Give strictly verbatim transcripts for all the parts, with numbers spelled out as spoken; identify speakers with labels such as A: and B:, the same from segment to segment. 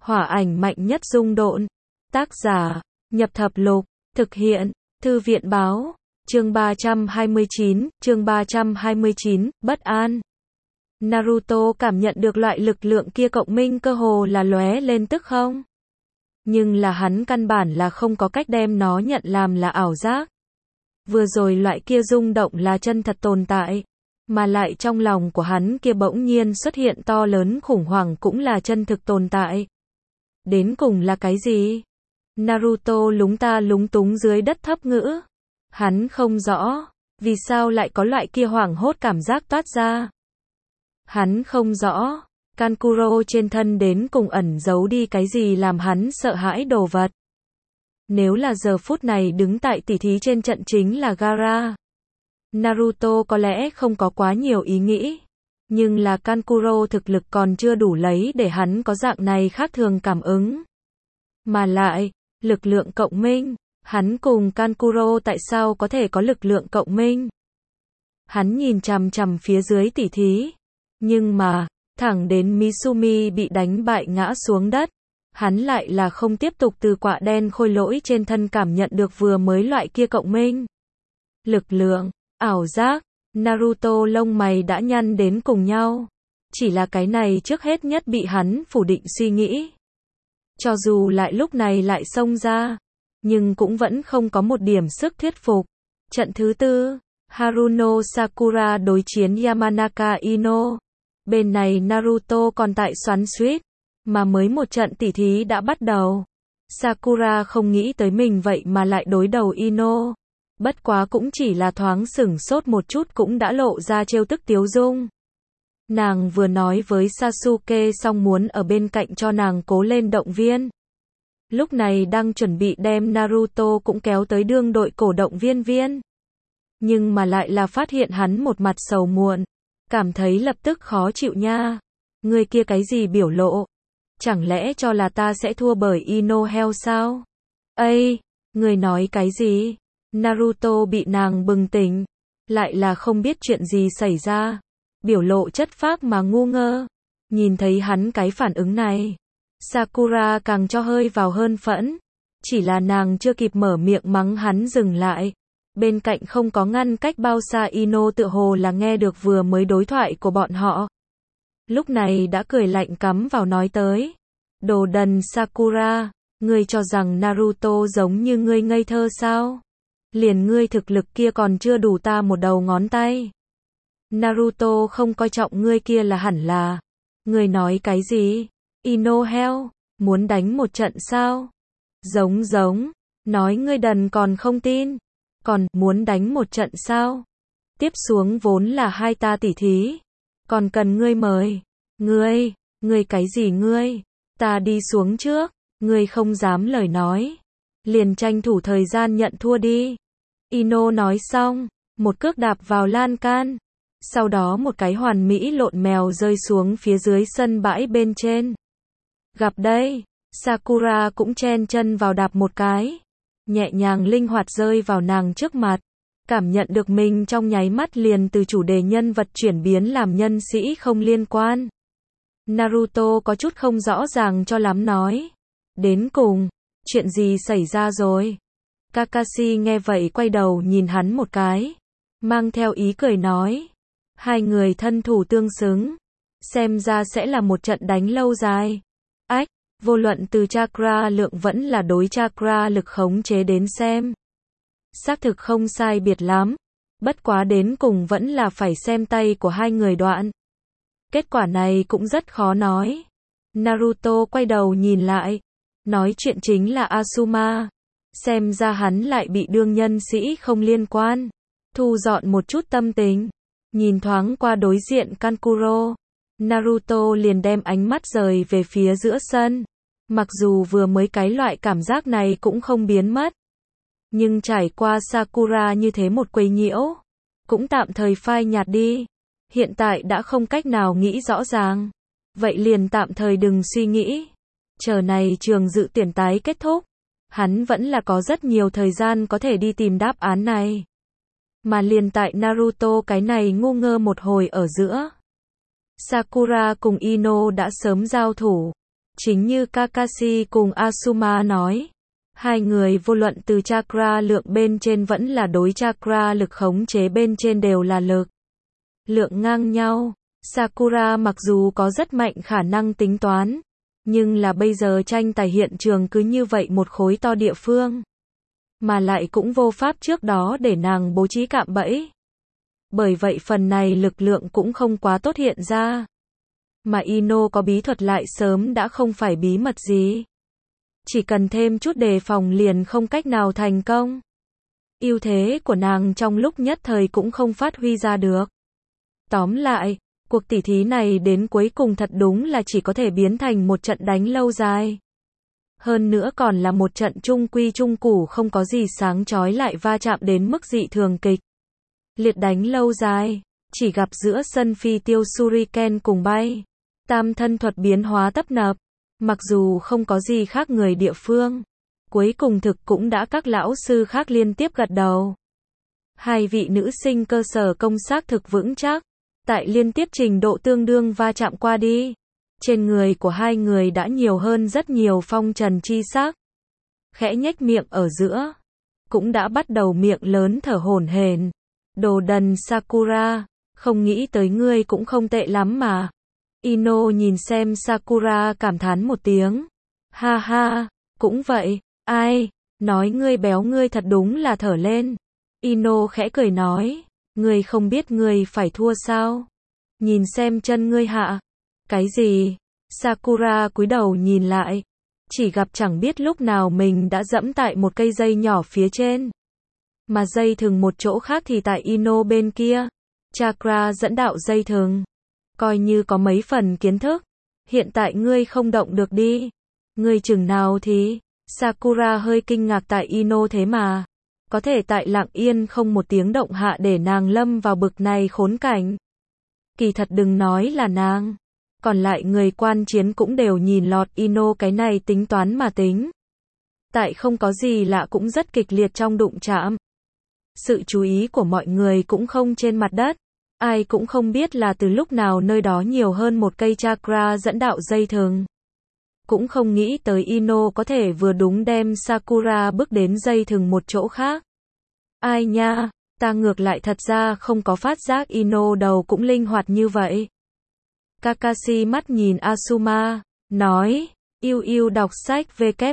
A: Hỏa ảnh mạnh nhất rung độn. Tác giả, Nhập Thập Lục, thực hiện, Thư viện báo, chương ba trăm hai mươi chín, chương ba trăm hai mươi chín, bất an. Naruto cảm nhận được loại lực lượng kia cộng minh cơ hồ là lóe lên tức không. Nhưng là hắn căn bản là không có cách đem nó nhận làm là ảo giác. Vừa rồi loại kia rung động là chân thật tồn tại, mà lại trong lòng của hắn kia bỗng nhiên xuất hiện to lớn khủng hoảng cũng là chân thực tồn tại. Đến cùng là cái gì? Naruto lúng ta lúng túng dưới đất thấp ngữ. Hắn không rõ, vì sao lại có loại kia hoảng hốt cảm giác toát ra. Hắn không rõ, Kankuro trên thân đến cùng ẩn giấu đi cái gì làm hắn sợ hãi đồ vật. Nếu là giờ phút này đứng tại tỉ thí trên trận chính là Gaara, Naruto có lẽ không có quá nhiều ý nghĩ. Nhưng là Kankuro thực lực còn chưa đủ lấy để hắn có dạng này khác thường cảm ứng. Mà lại, lực lượng cộng minh, hắn cùng Kankuro tại sao có thể có lực lượng cộng minh? Hắn nhìn chằm chằm phía dưới tỉ thí. Nhưng mà, thẳng đến Mizumi bị đánh bại ngã xuống đất, hắn lại là không tiếp tục từ quạ đen khôi lỗi trên thân cảm nhận được vừa mới loại kia cộng minh. Lực lượng, ảo giác, Naruto lông mày đã nhăn đến cùng nhau. Chỉ là cái này trước hết nhất bị hắn phủ định suy nghĩ. Cho dù lại lúc này lại xông ra, nhưng cũng vẫn không có một điểm sức thuyết phục. Trận thứ tư, Haruno Sakura đối chiến Yamanaka Ino. Bên này Naruto còn tại xoắn xuýt, mà mới một trận tỉ thí đã bắt đầu. Sakura không nghĩ tới mình vậy mà lại đối đầu Ino. Bất quá cũng chỉ là thoáng sửng sốt một chút cũng đã lộ ra trêu tức tiếu dung. Nàng vừa nói với Sasuke xong muốn ở bên cạnh cho nàng cố lên động viên. Lúc này đang chuẩn bị đem Naruto cũng kéo tới đương đội cổ động viên viên. Nhưng mà lại là phát hiện hắn một mặt sầu muộn. Cảm thấy lập tức khó chịu nha. Người kia cái gì biểu lộ? Chẳng lẽ cho là ta sẽ thua bởi Ino heo sao? Ây, người nói cái gì? Naruto bị nàng bừng tỉnh. Lại là không biết chuyện gì xảy ra. Biểu lộ chất phác mà ngu ngơ. Nhìn thấy hắn cái phản ứng này, Sakura càng cho hơi vào hơn phẫn. Chỉ là nàng chưa kịp mở miệng mắng hắn dừng lại. Bên cạnh không có ngăn cách bao xa Ino tựa hồ là nghe được vừa mới đối thoại của bọn họ. Lúc này đã cười lạnh cắm vào nói tới. Đồ đần Sakura, ngươi cho rằng Naruto giống như ngươi ngây thơ sao? Liền ngươi thực lực kia còn chưa đủ ta một đầu ngón tay. Naruto không coi trọng ngươi kia là hẳn là. Ngươi nói cái gì? Ino heo, muốn đánh một trận sao? Giống giống, nói ngươi đần còn không tin. Còn, muốn đánh một trận sao? Tiếp xuống vốn là hai ta tỉ thí. Còn cần ngươi mời. Ngươi, ngươi cái gì ngươi? Ta đi xuống trước. Ngươi không dám lời nói. Liền tranh thủ thời gian nhận thua đi. Ino nói xong, một cước đạp vào lan can. Sau đó một cái hoàn mỹ lộn mèo rơi xuống phía dưới sân bãi bên trên. Gặp đây, Sakura cũng chen chân vào đạp một cái. Nhẹ nhàng linh hoạt rơi vào nàng trước mặt. Cảm nhận được mình trong nháy mắt liền từ chủ đề nhân vật chuyển biến làm nhân sĩ không liên quan. Naruto có chút không rõ ràng cho lắm nói. Đến cùng, chuyện gì xảy ra rồi? Kakashi nghe vậy quay đầu nhìn hắn một cái. Mang theo ý cười nói. Hai người thân thủ tương xứng. Xem ra sẽ là một trận đánh lâu dài. Ách, vô luận từ chakra lượng vẫn là đối chakra lực khống chế đến xem. Xác thực không sai biệt lắm. Bất quá đến cùng vẫn là phải xem tay của hai người đoạn. Kết quả này cũng rất khó nói. Naruto quay đầu nhìn lại. Nói chuyện chính là Asuma. Xem ra hắn lại bị đương nhân sĩ không liên quan. Thu dọn một chút tâm tình. Nhìn thoáng qua đối diện Kankuro. Naruto liền đem ánh mắt rời về phía giữa sân. Mặc dù vừa mới cái loại cảm giác này cũng không biến mất. Nhưng trải qua Sakura như thế một quấy nhiễu. Cũng tạm thời phai nhạt đi. Hiện tại đã không cách nào nghĩ rõ ràng. Vậy liền tạm thời đừng suy nghĩ. Chờ này trường dự tuyển tái kết thúc. Hắn vẫn là có rất nhiều thời gian có thể đi tìm đáp án này. Mà liền tại Naruto cái này ngu ngơ một hồi ở giữa. Sakura cùng Ino đã sớm giao thủ. Chính như Kakashi cùng Asuma nói, hai người vô luận từ chakra lượng bên trên vẫn là đối chakra lực khống chế bên trên đều là lực lượng ngang nhau. Sakura mặc dù có rất mạnh khả năng tính toán, nhưng là bây giờ tranh tài hiện trường cứ như vậy một khối to địa phương, mà lại cũng vô pháp trước đó để nàng bố trí cạm bẫy. Bởi vậy phần này lực lượng cũng không quá tốt hiện ra. Mà Ino có bí thuật lại sớm đã không phải bí mật gì. Chỉ cần thêm chút đề phòng liền không cách nào thành công. Ưu thế của nàng trong lúc nhất thời cũng không phát huy ra được. Tóm lại, cuộc tỉ thí này đến cuối cùng thật đúng là chỉ có thể biến thành một trận đánh lâu dài. Hơn nữa còn là một trận trung quy trung củ không có gì sáng chói lại va chạm đến mức dị thường kịch liệt đánh lâu dài, chỉ gặp giữa sân phi tiêu Shuriken cùng bay. Tam thân thuật biến hóa tấp nập, mặc dù không có gì khác người địa phương. Cuối cùng thực cũng đã các lão sư khác liên tiếp gật đầu. Hai vị nữ sinh cơ sở công xác thực vững chắc, tại liên tiếp trình độ tương đương va chạm qua đi. Trên người của hai người đã nhiều hơn rất nhiều phong trần chi sắc. Khẽ nhếch miệng ở giữa, cũng đã bắt đầu miệng lớn thở hổn hển. Đồ đần Sakura, không nghĩ tới ngươi cũng không tệ lắm mà. Ino nhìn xem Sakura cảm thán một tiếng. Ha ha, cũng vậy, ai, nói ngươi béo ngươi thật đúng là thở lên. Ino khẽ cười nói, ngươi không biết ngươi phải thua sao? Nhìn xem chân ngươi hạ. Cái gì? Sakura cúi đầu nhìn lại, chỉ gặp chẳng biết lúc nào mình đã dẫm tại một cây dây nhỏ phía trên. Mà dây thừng một chỗ khác thì tại Ino bên kia. Chakra dẫn đạo dây thừng. Coi như có mấy phần kiến thức. Hiện tại ngươi không động được đi. Ngươi chừng nào thì. Sakura hơi kinh ngạc tại Ino thế mà. Có thể tại lặng yên không một tiếng động hạ để nàng lâm vào bực này khốn cảnh. Kỳ thật đừng nói là nàng. Còn lại người quan chiến cũng đều nhìn lọt Ino cái này tính toán mà tính. Tại không có gì lạ cũng rất kịch liệt trong đụng chạm. Sự chú ý của mọi người cũng không trên mặt đất. Ai cũng không biết là từ lúc nào nơi đó nhiều hơn một cây chakra dẫn đạo dây thừng. Cũng không nghĩ tới Ino có thể vừa đúng đem Sakura bước đến dây thừng một chỗ khác. Ai nha, ta ngược lại thật ra không có phát giác Ino đầu cũng linh hoạt như vậy. Kakashi mắt nhìn Asuma, nói, yêu yêu đọc sách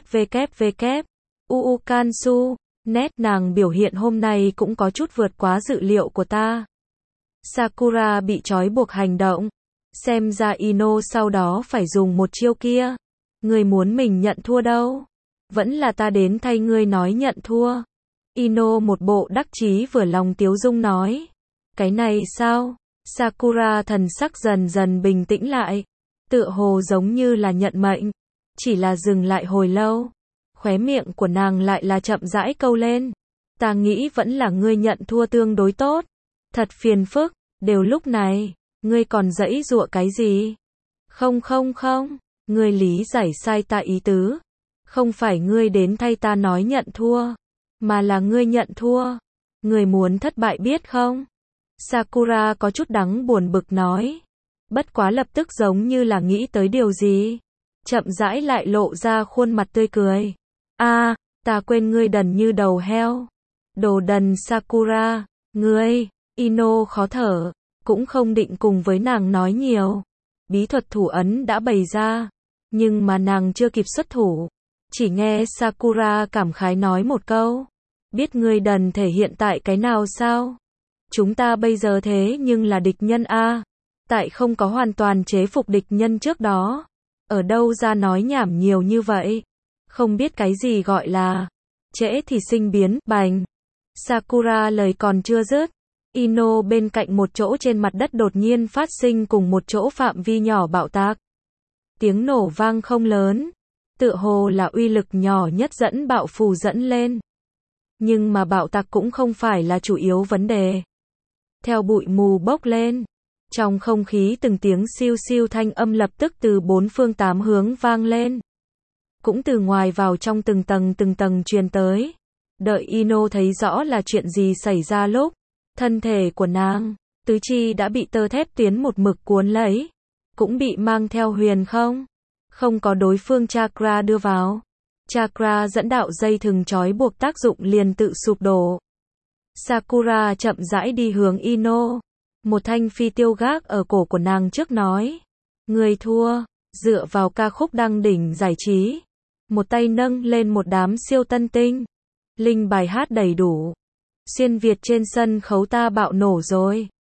A: www, uu kansu, nét nàng biểu hiện hôm nay cũng có chút vượt quá dự liệu của ta. Sakura bị trói buộc hành động. Xem ra Ino sau đó phải dùng một chiêu kia. Ngươi muốn mình nhận thua đâu. Vẫn là ta đến thay ngươi nói nhận thua. Ino một bộ đắc chí vừa lòng tiếu dung nói. Cái này sao? Sakura thần sắc dần dần bình tĩnh lại. Tựa hồ giống như là nhận mệnh. Chỉ là dừng lại hồi lâu. Khóe miệng của nàng lại là chậm rãi câu lên. Ta nghĩ vẫn là ngươi nhận thua tương đối tốt. Thật phiền phức, đều lúc này, ngươi còn giãy giụa cái gì? Không không không, ngươi lý giải sai ta ý tứ. Không phải ngươi đến thay ta nói nhận thua, mà là ngươi nhận thua. Ngươi muốn thất bại biết không? Sakura có chút đắng buồn bực nói. Bất quá lập tức giống như là nghĩ tới điều gì. Chậm rãi lại lộ ra khuôn mặt tươi cười. A, à, ta quên ngươi đần như đầu heo. Đồ đần Sakura, ngươi. Ino khó thở, cũng không định cùng với nàng nói nhiều. Bí thuật thủ ấn đã bày ra, nhưng mà nàng chưa kịp xuất thủ. Chỉ nghe Sakura cảm khái nói một câu. Biết ngươi đần thể hiện tại cái nào sao? Chúng ta bây giờ thế nhưng là địch nhân a. Tại không có hoàn toàn chế phục địch nhân trước đó. Ở đâu ra nói nhảm nhiều như vậy? Không biết cái gì gọi là trễ thì sinh biến, bành. Sakura lời còn chưa dứt. Ino bên cạnh một chỗ trên mặt đất đột nhiên phát sinh cùng một chỗ phạm vi nhỏ bạo tạc. Tiếng nổ vang không lớn, tựa hồ là uy lực nhỏ nhất dẫn bạo phù dẫn lên. Nhưng mà bạo tạc cũng không phải là chủ yếu vấn đề. Theo bụi mù bốc lên, trong không khí từng tiếng siêu siêu thanh âm lập tức từ bốn phương tám hướng vang lên. Cũng từ ngoài vào trong từng tầng từng tầng truyền tới. Đợi Ino thấy rõ là chuyện gì xảy ra lúc, thân thể của nàng, tứ chi đã bị tơ thép tuyến một mực cuốn lấy, cũng bị mang theo huyền không. Không có đối phương chakra đưa vào. Chakra dẫn đạo dây thừng trói buộc tác dụng liền tự sụp đổ. Sakura chậm rãi đi hướng Ino. Một thanh phi tiêu gác ở cổ của nàng trước nói. Người thua, dựa vào ca khúc đăng đỉnh giải trí. Một tay nâng lên một đám siêu tân tinh. Linh bài hát đầy đủ. Xuyên Việt trên sân khấu ta bạo nổ rồi.